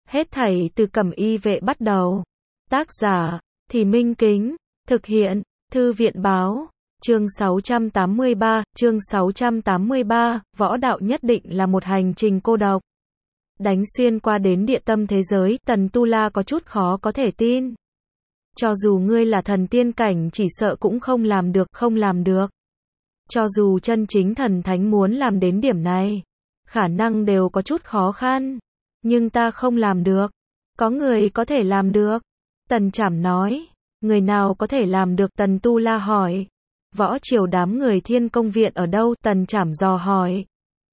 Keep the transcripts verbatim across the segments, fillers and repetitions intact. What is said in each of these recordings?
Hết thảy từ Cẩm Y vệ bắt đầu. Tác giả, Thì Minh Kính. Thực hiện, Thư viện báo. Chương sáu trăm tám mươi ba, chương sáu trăm tám mươi ba, võ đạo nhất định là một hành trình cô độc. Đánh xuyên qua đến địa tâm thế giới, Tần Tu La có chút khó có thể tin. Cho dù ngươi là thần tiên cảnh chỉ sợ cũng không làm được, không làm được. Cho dù chân chính thần thánh muốn làm đến điểm này, khả năng đều có chút khó khăn. Nhưng ta không làm được. Có người có thể làm được. Tần Trảm nói. Người nào có thể làm được? Tần Tu La hỏi. Võ triều đám người Thiên Công Viện ở đâu? Tần Trảm dò hỏi.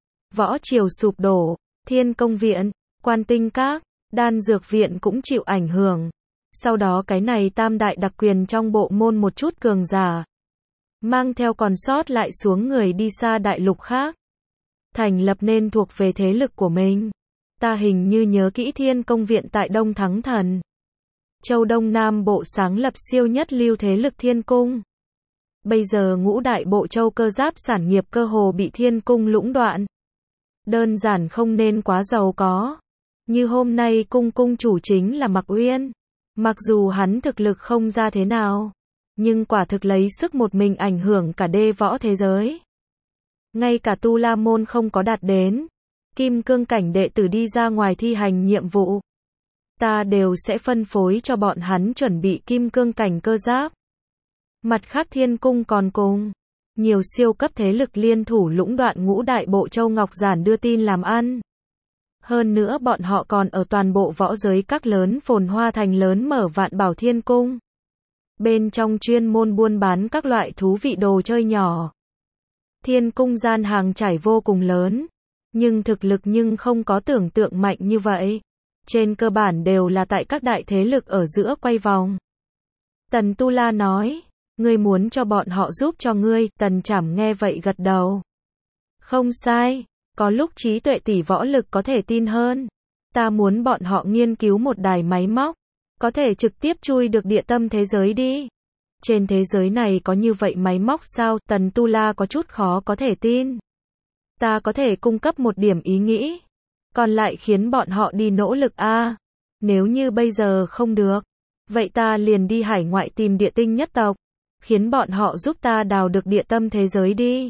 Võ triều sụp đổ, Thiên Công Viện, Quan Tinh Các, Đan Dược Viện cũng chịu ảnh hưởng. Sau đó cái này tam đại đặc quyền trong bộ môn một chút cường giả, mang theo còn sót lại xuống người đi xa đại lục khác, thành lập nên thuộc về thế lực của mình. Ta hình như nhớ kỹ Thiên Công Viện tại Đông Thắng Thần Châu Đông Nam Bộ sáng lập siêu nhất lưu thế lực Thiên Cung. Bây giờ ngũ đại bộ châu cơ giáp sản nghiệp cơ hồ bị Thiên Cung lũng đoạn. Đơn giản không nên quá giàu có. Như hôm nay cung cung chủ chính là Mặc Uyên. Mặc dù hắn thực lực không ra thế nào, nhưng quả thực lấy sức một mình ảnh hưởng cả đê võ thế giới. Ngay cả Tu La Môn không có đạt đến Kim Cương cảnh đệ tử đi ra ngoài thi hành nhiệm vụ, ta đều sẽ phân phối cho bọn hắn chuẩn bị Kim Cương cảnh cơ giáp. Mặt khác Thiên Cung còn cùng nhiều siêu cấp thế lực liên thủ lũng đoạn ngũ đại bộ châu Ngọc Giản đưa tin làm ăn. Hơn nữa bọn họ còn ở toàn bộ võ giới các lớn phồn hoa thành lớn mở Vạn Bảo Thiên Cung. Bên trong chuyên môn buôn bán các loại thú vị đồ chơi nhỏ. Thiên Cung gian hàng trải vô cùng lớn, nhưng thực lực nhưng không có tưởng tượng mạnh như vậy. Trên cơ bản đều là tại các đại thế lực ở giữa quay vòng. Tần Tu La nói, ngươi muốn cho bọn họ giúp cho ngươi. Tần Trảm nghe vậy gật đầu. Không sai, có lúc trí tuệ tỷ võ lực có thể tin hơn. Ta muốn bọn họ nghiên cứu một đài máy móc, có thể trực tiếp chui được địa tâm thế giới đi. Trên thế giới này có như vậy máy móc sao? Tần Tu La có chút khó có thể tin. Ta có thể cung cấp một điểm ý nghĩ, còn lại khiến bọn họ đi nỗ lực a. À, nếu như bây giờ không được, vậy ta liền đi hải ngoại tìm địa tinh nhất tộc, khiến bọn họ giúp ta đào được địa tâm thế giới đi.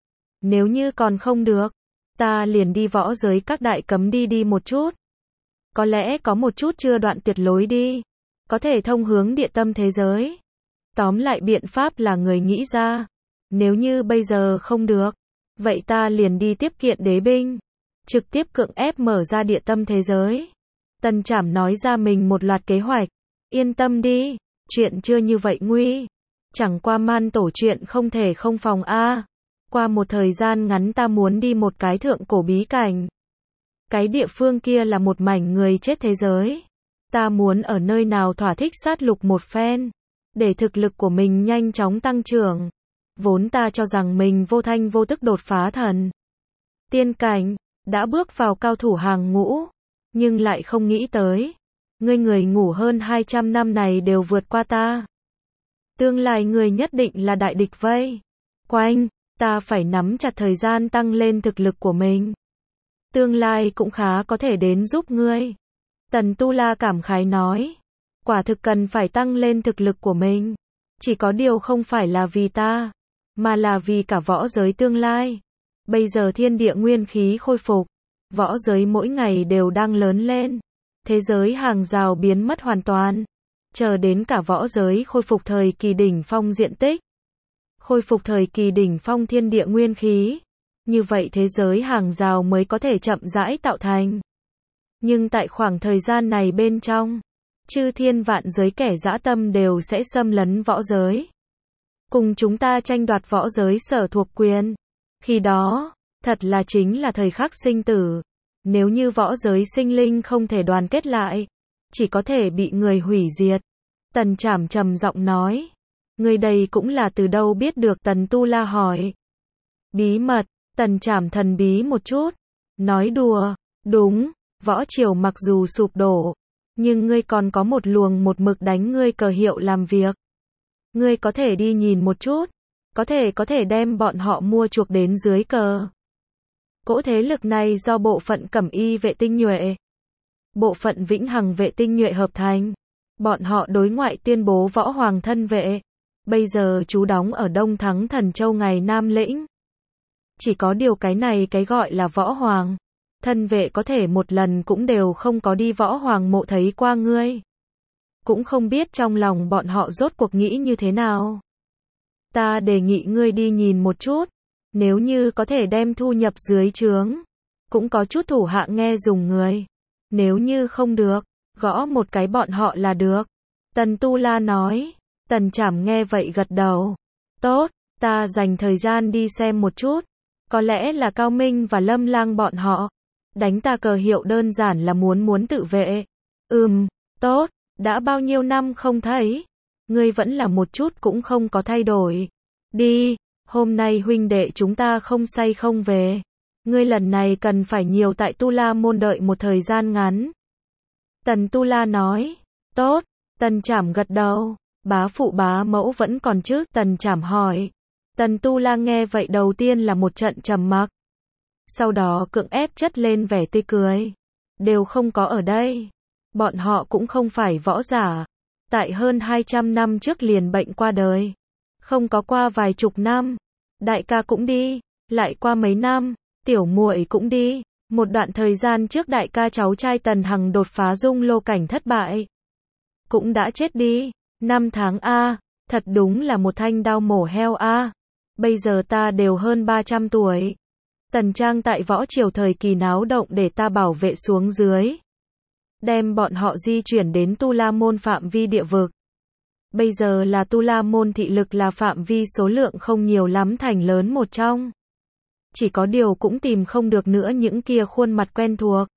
Nếu như còn không được, ta liền đi võ giới các đại cấm đi đi một chút. Có lẽ có một chút chưa đoạn tuyệt lối đi, có thể thông hướng địa tâm thế giới. Tóm lại biện pháp là người nghĩ ra. Nếu như bây giờ không được, vậy ta liền đi tiếp kiện đế binh, trực tiếp cưỡng ép mở ra địa tâm thế giới. Tần Trảm nói ra mình một loạt kế hoạch. Yên tâm đi, chuyện chưa như vậy nguy. Chẳng qua man tổ chuyện không thể không phòng a. À. Qua một thời gian ngắn ta muốn đi một cái thượng cổ bí cảnh. Cái địa phương kia là một mảnh người chết thế giới. Ta muốn ở nơi nào thỏa thích sát lục một phen, để thực lực của mình nhanh chóng tăng trưởng. Vốn ta cho rằng mình vô thanh vô tức đột phá thần tiên cảnh, đã bước vào cao thủ hàng ngũ, nhưng lại không nghĩ tới, ngươi người ngủ hơn hai trăm năm này đều vượt qua ta. Tương lai người nhất định là đại địch vây quanh, ta phải nắm chặt thời gian tăng lên thực lực của mình. Tương lai cũng khá có thể đến giúp ngươi. Tần Tu La cảm khái nói, quả thực cần phải tăng lên thực lực của mình. Chỉ có điều không phải là vì ta, mà là vì cả võ giới tương lai. Bây giờ thiên địa nguyên khí khôi phục, võ giới mỗi ngày đều đang lớn lên. Thế giới hàng rào biến mất hoàn toàn. Chờ đến cả võ giới khôi phục thời kỳ đỉnh phong diện tích, khôi phục thời kỳ đỉnh phong thiên địa nguyên khí. Như vậy thế giới hàng rào mới có thể chậm rãi tạo thành. Nhưng tại khoảng thời gian này bên trong, chư thiên vạn giới kẻ dã tâm đều sẽ xâm lấn võ giới, cùng chúng ta tranh đoạt võ giới sở thuộc quyền. Khi đó, thật là chính là thời khắc sinh tử. Nếu như võ giới sinh linh không thể đoàn kết lại, chỉ có thể bị người hủy diệt. Tần Trảm trầm giọng nói. Người đây cũng là từ đâu biết được? Tần Tu La hỏi. Bí mật. Tần Trảm thần bí một chút, nói đùa. Đúng, võ triều mặc dù sụp đổ, nhưng ngươi còn có một luồng một mực đánh ngươi cờ hiệu làm việc. Ngươi có thể đi nhìn một chút, có thể có thể đem bọn họ mua chuộc đến dưới cờ. Cỗ thế lực này do bộ phận Cẩm Y vệ tinh nhuệ bộ phận Vĩnh Hằng vệ tinh nhuệ hợp thành. Bọn họ đối ngoại tuyên bố Võ Hoàng thân vệ. Bây giờ chú đóng ở Đông Thắng Thần Châu ngày Nam Lĩnh. Chỉ có điều cái này cái gọi là Võ Hoàng. Thân vệ có thể một lần cũng đều không có đi Võ Hoàng mộ thấy qua ngươi. Cũng không biết trong lòng bọn họ rốt cuộc nghĩ như thế nào. Ta đề nghị ngươi đi nhìn một chút. Nếu như có thể đem thu nhập dưới trướng. Cũng có chút thủ hạ nghe dùng người. Nếu như không được, gõ một cái bọn họ là được. Tần Tu La nói. Tần Trảm nghe vậy gật đầu. Tốt, ta dành thời gian đi xem một chút. Có lẽ là Cao Minh và Lâm Lang bọn họ. Đánh ta cờ hiệu đơn giản là muốn muốn tự vệ. Ừm, tốt, đã bao nhiêu năm không thấy. Ngươi vẫn là một chút cũng không có thay đổi. Đi, hôm nay huynh đệ chúng ta không say không về. Ngươi lần này cần phải nhiều tại Tu La môn đợi một thời gian ngắn. Tần Tu La nói. Tốt, Tần Trảm gật đầu. Bá phụ bá mẫu vẫn còn chứ? Tần Trảm hỏi. Tần Tu La nghe vậy đầu tiên là một trận trầm mặc. Sau đó cưỡng ép chất lên vẻ tươi cười. Đều không có ở đây. Bọn họ cũng không phải võ giả. Tại hơn hai trăm năm trước liền bệnh qua đời. Không có qua vài chục năm. Đại ca cũng đi. Lại qua mấy năm. Tiểu muội cũng đi. Một đoạn thời gian trước đại ca cháu trai Tần Hằng đột phá dung lô cảnh thất bại. Cũng đã chết đi. Năm tháng A. Thật đúng là một thanh đao mổ heo A. Bây giờ ta đều hơn ba trăm tuổi. Tần Trang tại võ triều thời kỳ náo động để ta bảo vệ xuống dưới. Đem bọn họ di chuyển đến Tu La môn phạm vi địa vực. Bây giờ là Tu La môn thị lực là phạm vi số lượng không nhiều lắm thành lớn một trong. Chỉ có điều cũng tìm không được nữa những kia khuôn mặt quen thuộc.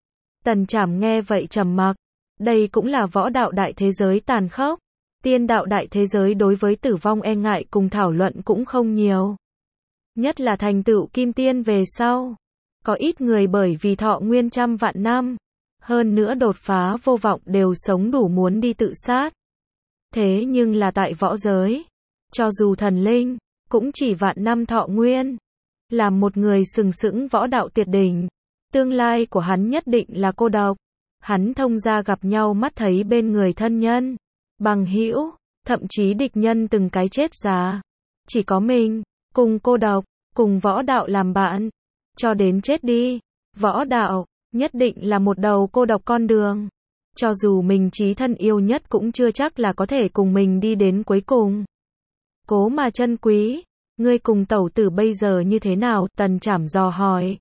Tần Trảm nghe vậy trầm mặc. Đây cũng là võ đạo đại thế giới tàn khốc. Tiên đạo đại thế giới đối với tử vong e ngại cùng thảo luận cũng không nhiều. Nhất là thành tựu kim tiên về sau. Có ít người bởi vì thọ nguyên trăm vạn năm. Hơn nữa đột phá vô vọng đều sống đủ muốn đi tự sát. Thế nhưng là tại võ giới. Cho dù thần linh, cũng chỉ vạn năm thọ nguyên. Làm một người sừng sững võ đạo tuyệt đỉnh. Tương lai của hắn nhất định là cô độc. Hắn thông ra gặp nhau mắt thấy bên người thân nhân. Bằng hữu, thậm chí địch nhân từng cái chết già. Chỉ có mình, cùng cô độc, cùng võ đạo làm bạn. Cho đến chết đi. Võ đạo, nhất định là một đầu cô độc con đường. Cho dù mình chí thân yêu nhất cũng chưa chắc là có thể cùng mình đi đến cuối cùng. Cố mà chân quý. Ngươi cùng tẩu tử bây giờ như thế nào? Tần Trảm dò hỏi.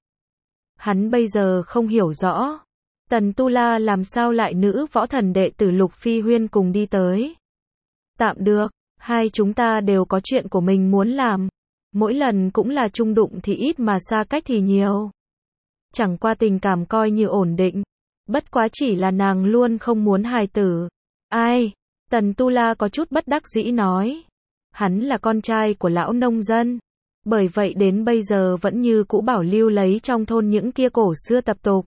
Hắn bây giờ không hiểu rõ. Tần Tu La làm sao lại nữ võ thần đệ tử Lục Phi Huyên cùng đi tới. Tạm được, hai chúng ta đều có chuyện của mình muốn làm. Mỗi lần cũng là chung đụng thì ít mà xa cách thì nhiều. Chẳng qua tình cảm coi như ổn định. Bất quá chỉ là nàng luôn không muốn hài tử. Ai? Tần Tu La có chút bất đắc dĩ nói. Hắn là con trai của lão nông dân. Bởi vậy đến bây giờ vẫn như cũ bảo lưu lấy trong thôn những kia cổ xưa tập tục.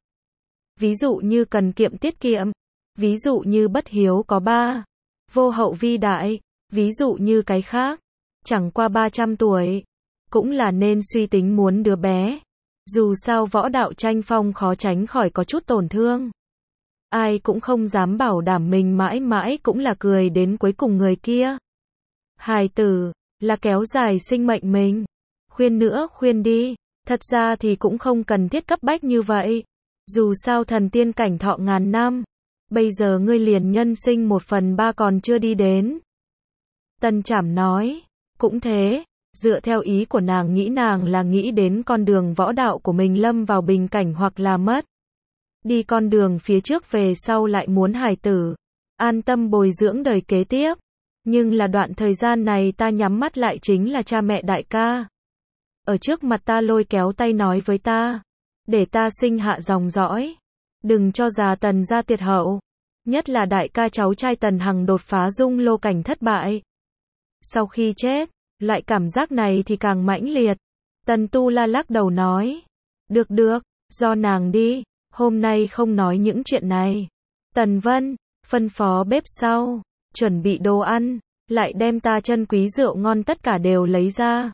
Ví dụ như cần kiệm tiết kiệm. Ví dụ như bất hiếu có ba. Vô hậu vi đại. Ví dụ như cái khác. Chẳng qua ba trăm tuổi. Cũng là nên suy tính muốn đứa bé. Dù sao võ đạo tranh phong khó tránh khỏi có chút tổn thương. Ai cũng không dám bảo đảm mình mãi mãi cũng là cười đến cuối cùng người kia. Hài tử, là kéo dài sinh mệnh mình. Khuyên nữa khuyên đi. Thật ra thì cũng không cần thiết cấp bách như vậy. Dù sao thần tiên cảnh thọ ngàn năm. Bây giờ ngươi liền nhân sinh một phần ba còn chưa đi đến. Tần Trảm nói. Cũng thế. Dựa theo ý của nàng nghĩ nàng là nghĩ đến con đường võ đạo của mình lâm vào bình cảnh hoặc là mất. Đi con đường phía trước về sau lại muốn hài tử. An tâm bồi dưỡng đời kế tiếp. Nhưng là đoạn thời gian này ta nhắm mắt lại chính là cha mẹ đại ca. Ở trước mặt ta lôi kéo tay nói với ta. Để ta sinh hạ dòng dõi. Đừng cho già Tần ra tiệt hậu. Nhất là đại ca cháu trai Tần Hằng đột phá dung lô cảnh thất bại. Sau khi chết, loại cảm giác này thì càng mãnh liệt. Tần Tu La lắc đầu nói. Được được, do nàng đi. Hôm nay không nói những chuyện này. Tần Vân, phân phó bếp sau. Chuẩn bị đồ ăn. Lại đem ta chân quý rượu ngon tất cả đều lấy ra.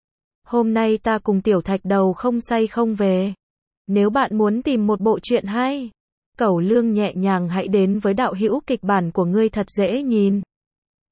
Hôm nay ta cùng Tiểu Thạch Đầu không say không về. Nếu bạn muốn tìm một bộ truyện hay, Cẩu Lương nhẹ nhàng hãy đến với đạo hữu kịch bản của ngươi thật dễ nhìn.